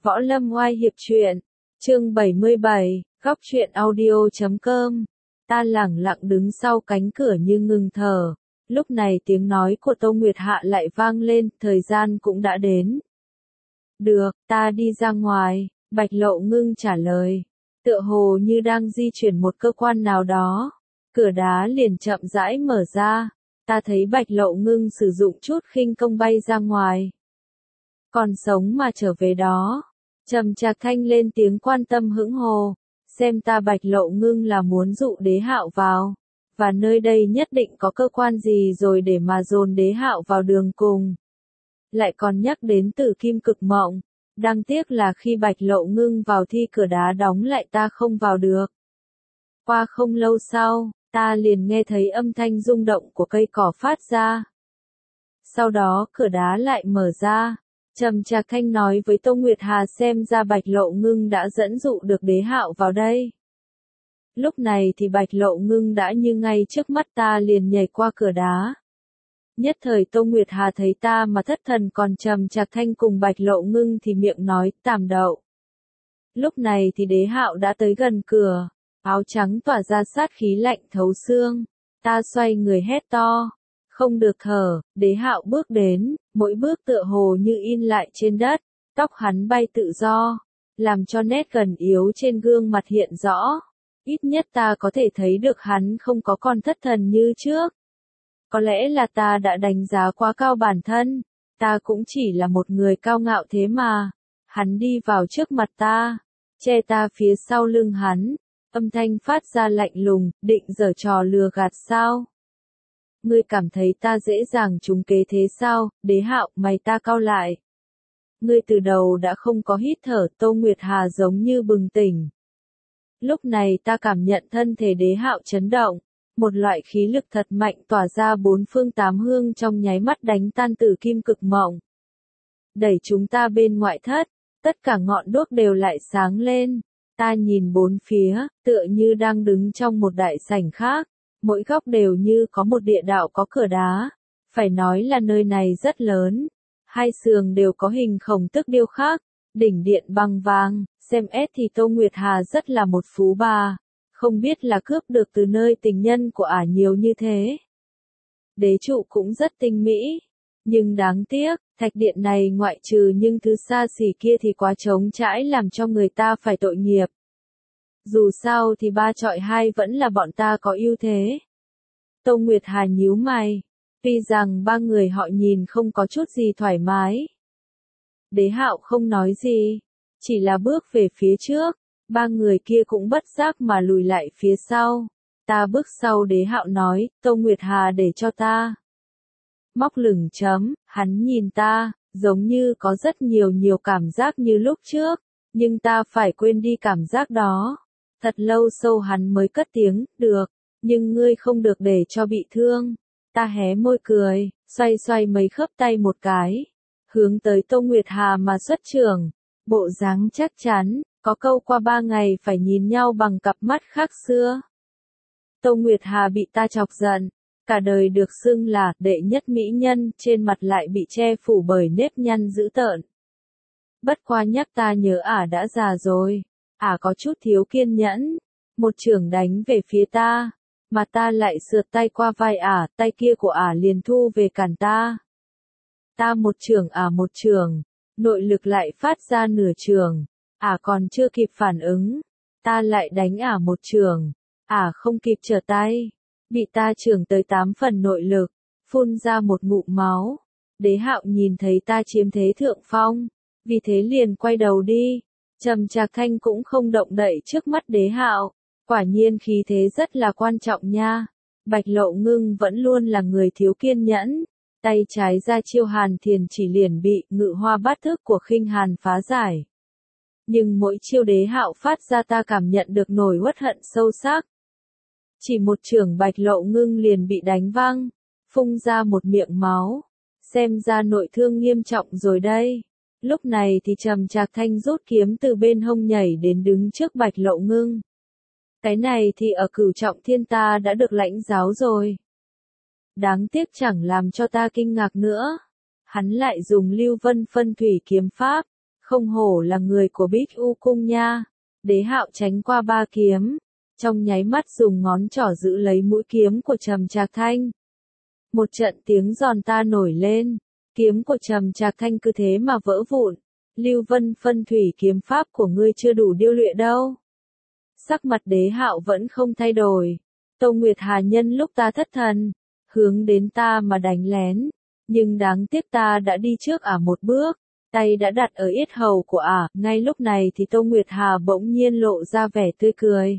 Võ Lâm Oai Hiệp Truyện, chương 77, góc truyện audio.com. Ta lẳng lặng đứng sau cánh cửa như ngừng thở. Lúc này tiếng nói của Tô Nguyệt Hạ lại vang lên, thời gian cũng đã đến. Được, ta đi ra ngoài, Bạch Lộ Ngưng trả lời. Tựa hồ như đang di chuyển một cơ quan nào đó. Cửa đá liền chậm rãi mở ra. Ta thấy Bạch Lộ Ngưng sử dụng chút khinh công bay ra ngoài. Còn sống mà trở về đó. Trầm Trạc Thanh lên tiếng quan tâm hững hồ. Xem ta Bạch Lộ Ngưng là muốn dụ Đế Hạo vào. Và nơi đây nhất định có cơ quan gì rồi để mà dồn Đế Hạo vào đường cùng. Lại còn nhắc đến Tử Kim Cực Mộng. Đáng tiếc là khi Bạch Lộ Ngưng vào thì cửa đá đóng lại, ta không vào được. Qua không lâu sau, ta liền nghe thấy âm thanh rung động của cây cỏ phát ra. Sau đó cửa đá lại mở ra. Trầm Trạc Thanh nói với Tô Nguyệt Hà, xem ra Bạch Lộ Ngưng đã dẫn dụ được Đế Hạo vào đây. Lúc này thì Bạch Lộ Ngưng đã như ngay trước mắt ta liền nhảy qua cửa đá. Nhất thời Tô Nguyệt Hà thấy ta mà thất thần, còn Trầm Trạc Thanh cùng Bạch Lộ Ngưng thì miệng nói tàm đậu. Lúc này thì Đế Hạo đã tới gần cửa, áo trắng tỏa ra sát khí lạnh thấu xương. Ta xoay người hét to. Không được thở, Đế Hạo bước đến, mỗi bước tựa hồ như in lại trên đất, tóc hắn bay tự do, làm cho nét gần yếu trên gương mặt hiện rõ. Ít nhất ta có thể thấy được hắn không có còn thất thần như trước. Có lẽ là ta đã đánh giá quá cao bản thân, ta cũng chỉ là một người cao ngạo thế mà. Hắn đi vào trước mặt ta, che ta phía sau lưng hắn, âm thanh phát ra lạnh lùng, định giở trò lừa gạt sao? Ngươi cảm thấy ta dễ dàng trúng kế thế sao? Đế Hạo, mày ta cau lại. Ngươi từ đầu đã không có hít thở. Tô Nguyệt Hà giống như bừng tỉnh. Lúc này ta cảm nhận thân thể Đế Hạo chấn động. Một loại khí lực thật mạnh tỏa ra bốn phương tám hướng, trong nháy mắt đánh tan Tử Kim Cực Mộng. Đẩy chúng ta bên ngoại thất, tất cả ngọn đuốc đều lại sáng lên. Ta nhìn bốn phía, tựa như đang đứng trong một đại sảnh khác. Mỗi góc đều như có một địa đạo có cửa đá. Phải nói là nơi này rất lớn. Hai sườn đều có hình khổng tức điêu khắc. Đỉnh điện bằng vàng. Xem thì Tô Nguyệt Hà rất là một phú bà. Không biết là cướp được từ nơi tình nhân của ả nhiều như thế. Đế trụ cũng rất tinh mỹ. Nhưng đáng tiếc, thạch điện này ngoại trừ những thứ xa xỉ kia thì quá trống trải, làm cho người ta phải tội nghiệp. Dù sao thì 3 chọi 2 vẫn là bọn ta có ưu thế. Tô Nguyệt Hà nhíu mày. Tuy rằng ba người họ nhìn không có chút gì thoải mái. Đế Hạo không nói gì. Chỉ là bước về phía trước. Ba người kia cũng bất giác mà lùi lại phía sau. Ta bước sau Đế Hạo nói, Tô Nguyệt Hà để cho ta. Móc lửng chấm, hắn nhìn ta, giống như có rất nhiều cảm giác như lúc trước. Nhưng ta phải quên đi cảm giác đó. Thật lâu sau hắn mới cất tiếng, được, nhưng ngươi không được để cho bị thương. Ta hé môi cười, xoay mấy khớp tay một cái, hướng tới Tô Nguyệt Hà mà xuất trưởng. Bộ dáng chắc chắn, có câu qua 3 ngày phải nhìn nhau bằng cặp mắt khác xưa. Tô Nguyệt Hà bị ta chọc giận, cả đời được xưng là đệ nhất mỹ nhân, trên mặt lại bị che phủ bởi nếp nhăn dữ tợn. Bất qua nhắc ta nhớ ả đã già rồi. Ả có chút thiếu kiên nhẫn, một chưởng đánh về phía ta, mà ta lại sượt tay qua vai ả, tay kia của ả liền thu về cản ta. Ta một chưởng ả một chưởng, nội lực lại phát ra nửa chưởng, ả còn chưa kịp phản ứng, ta lại đánh ả một chưởng, ả không kịp trở tay, bị ta chưởng tới 8 phần nội lực, phun ra một ngụm máu. Đế Hạo nhìn thấy ta chiếm thế thượng phong, vì thế liền quay đầu đi. Trầm Trạc Thanh cũng không động đậy trước mắt Đế Hạo, quả nhiên khí thế rất là quan trọng nha. Bạch Lộ Ngưng vẫn luôn là người thiếu kiên nhẫn, tay trái ra chiêu Hàn Thiền chỉ liền bị Ngự Hoa Bát Thức của Khinh Hàn phá giải. Nhưng mỗi chiêu Đế Hạo phát ra ta cảm nhận được nỗi uất hận sâu sắc. Chỉ một chưởng Bạch Lộ Ngưng liền bị đánh văng, phun ra một miệng máu, xem ra nội thương nghiêm trọng rồi đây. Lúc này thì Trầm Trạc Thanh rút kiếm từ bên hông nhảy đến đứng trước Bạch Lộ Ngưng. Cái này thì ở Cửu Trọng Thiên ta đã được lãnh giáo rồi. Đáng tiếc chẳng làm cho ta kinh ngạc nữa. Hắn lại dùng Lưu Vân Phân Thủy kiếm pháp, Không hổ là người của Bích U cung nha. Đế Hạo tránh qua 3 kiếm, trong nháy mắt dùng ngón trỏ giữ lấy mũi kiếm của Trầm Trạc Thanh. Một trận tiếng giòn ta nổi lên, kiếm của Trầm Trạc Thanh cứ thế mà vỡ vụn. Lưu Vân phân thủy kiếm pháp của ngươi chưa đủ điêu luyện đâu. Sắc mặt Đế Hạo vẫn không thay đổi. Tô Nguyệt Hà nhân lúc ta thất thần, hướng đến ta mà đánh lén, nhưng đáng tiếc ta đã đi trước một bước, tay đã đặt ở yết hầu của ngay lúc này thì Tô Nguyệt Hà bỗng nhiên lộ ra vẻ tươi cười.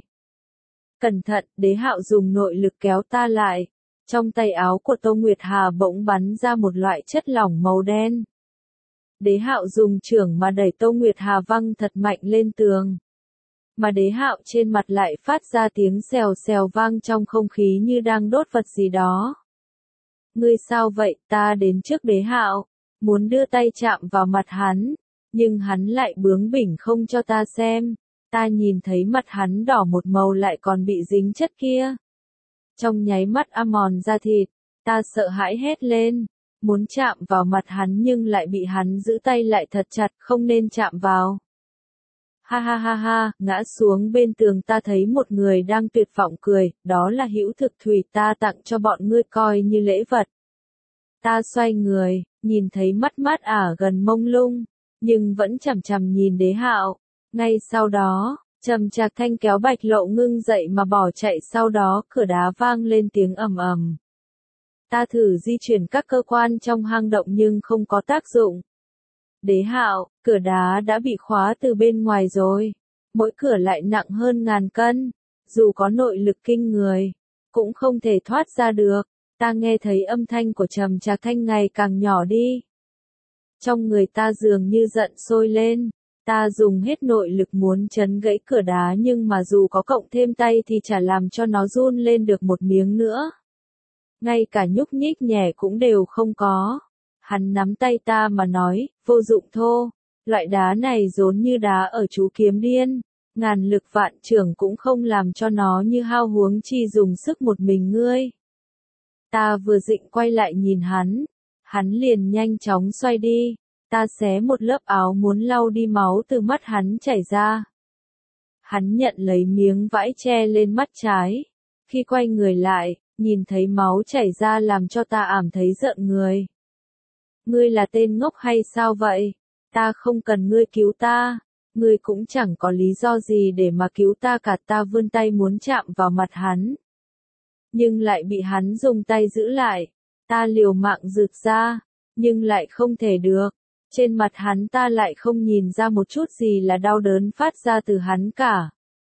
Cẩn thận, Đế Hạo dùng nội lực kéo ta lại, trong tay áo của Tô Nguyệt Hà bỗng bắn ra một loại chất lỏng màu đen. Đế Hạo dùng chưởng mà đẩy Tô Nguyệt Hà văng thật mạnh lên tường. Mà Đế Hạo trên mặt lại phát ra tiếng xèo xèo vang trong không khí như đang đốt vật gì đó. Ngươi sao vậy? Ta đến trước Đế Hạo, muốn đưa tay chạm vào mặt hắn, nhưng hắn lại bướng bỉnh không cho ta xem. Ta nhìn thấy mặt hắn đỏ một màu lại còn bị dính chất kia. Trong nháy mắt mòn da thịt, ta sợ hãi hét lên, muốn chạm vào mặt hắn nhưng lại bị hắn giữ tay lại thật chặt, không nên chạm vào. Ha ha ha ha, ngã xuống bên tường ta thấy một người đang tuyệt vọng cười, đó là Hữu Thực Thủy ta tặng cho bọn ngươi coi như lễ vật. Ta xoay người, nhìn thấy mắt gần mông lung, nhưng vẫn chằm chằm nhìn Đế Hạo. Ngay sau đó, Trầm Trạc Thanh kéo Bạch Lộ Ngưng dậy mà bỏ chạy, sau đó cửa đá vang lên tiếng ầm ầm. Ta thử di chuyển các cơ quan trong hang động nhưng không có tác dụng. Đế Hạo, cửa đá đã bị khóa từ bên ngoài rồi. Mỗi cửa lại nặng hơn 1000 cân. Dù có nội lực kinh người, cũng không thể thoát ra được. Ta nghe thấy âm thanh của Trầm Trạc Thanh ngày càng nhỏ đi. Trong người ta dường như giận sôi lên. Ta dùng hết nội lực muốn trấn gãy cửa đá nhưng mà dù có cộng thêm tay thì chả làm cho nó run lên được một miếng nữa. Ngay cả nhúc nhích nhẹ cũng đều không có. Hắn nắm tay ta mà nói, vô dụng thô, loại đá này giống như đá ở chú kiếm điên, ngàn lực vạn trưởng cũng không làm cho nó như hao huống chi dùng sức một mình ngươi. Ta vừa định quay lại nhìn hắn liền nhanh chóng xoay đi, ta xé một lớp áo muốn lau đi máu từ mắt hắn chảy ra. Hắn nhận lấy miếng vải che lên mắt trái, khi quay người lại, nhìn thấy máu chảy ra làm cho ta ảm thấy rợn người. Ngươi là tên ngốc hay sao vậy? Ta không cần ngươi cứu ta, ngươi cũng chẳng có lý do gì để mà cứu ta cả. Ta vươn tay muốn chạm vào mặt hắn, nhưng lại bị hắn dùng tay giữ lại. Ta liều mạng giật ra, nhưng lại không thể được. Trên mặt hắn ta lại không nhìn ra một chút gì là đau đớn phát ra từ hắn cả.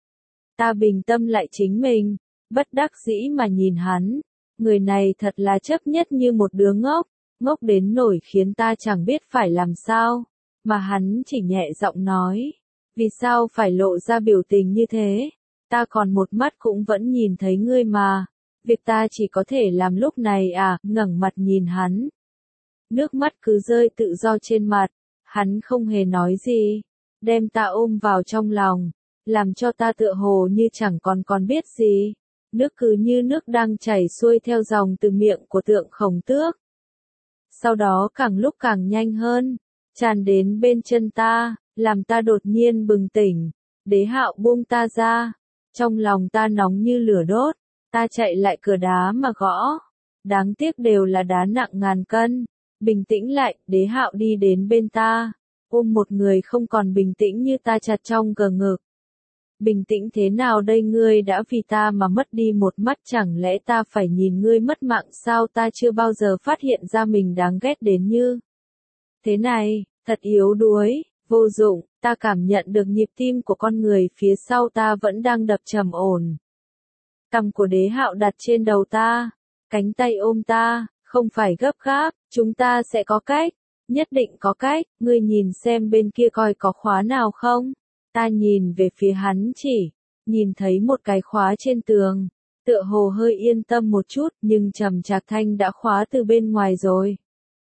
Ta bình tâm lại chính mình, bất đắc dĩ mà nhìn hắn. Người này thật là chấp nhất như một đứa ngốc, ngốc đến nỗi khiến ta chẳng biết phải làm sao. Mà hắn chỉ nhẹ giọng nói, vì sao phải lộ ra biểu tình như thế? Ta còn một mắt cũng vẫn nhìn thấy ngươi mà. Việc ta chỉ có thể làm lúc này ngẩng mặt nhìn hắn. Nước mắt cứ rơi tự do trên mặt, hắn không hề nói gì, đem ta ôm vào trong lòng, làm cho ta tựa hồ như chẳng còn biết gì. Nước cứ như nước đang chảy xuôi theo dòng từ miệng của Tượng Khổng Tước. Sau đó càng lúc càng nhanh hơn, tràn đến bên chân ta, làm ta đột nhiên bừng tỉnh. Đế Hạo buông ta ra, trong lòng ta nóng như lửa đốt, ta chạy lại cửa đá mà gõ. Đáng tiếc đều là đá nặng 1000 cân. Bình tĩnh lại, Đế Hạo đi đến bên ta, ôm một người không còn bình tĩnh như ta chặt trong cờ ngực. Bình tĩnh thế nào đây? Ngươi đã vì ta mà mất đi một mắt, chẳng lẽ ta phải nhìn ngươi mất mạng sao? Ta chưa bao giờ phát hiện ra mình đáng ghét đến như thế này, thật yếu đuối, vô dụng. Ta cảm nhận được nhịp tim của con người phía sau ta vẫn đang đập trầm ổn. Cằm của Đế Hạo đặt trên đầu ta, cánh tay ôm ta, không phải gấp gáp, chúng ta sẽ có cách, nhất định có cách. Ngươi nhìn xem bên kia coi có khóa nào không? Ta nhìn về phía hắn nhìn thấy một cái khóa trên tường, tựa hồ hơi yên tâm một chút, nhưng Trầm Trạc Thanh đã khóa từ bên ngoài rồi.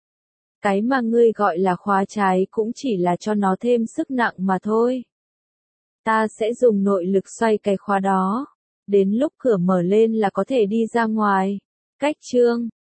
Cái mà ngươi gọi là khóa trái cũng chỉ là cho nó thêm sức nặng mà thôi. Ta sẽ dùng nội lực xoay cái khóa đó, đến lúc cửa mở lên là có thể đi ra ngoài. Cách chương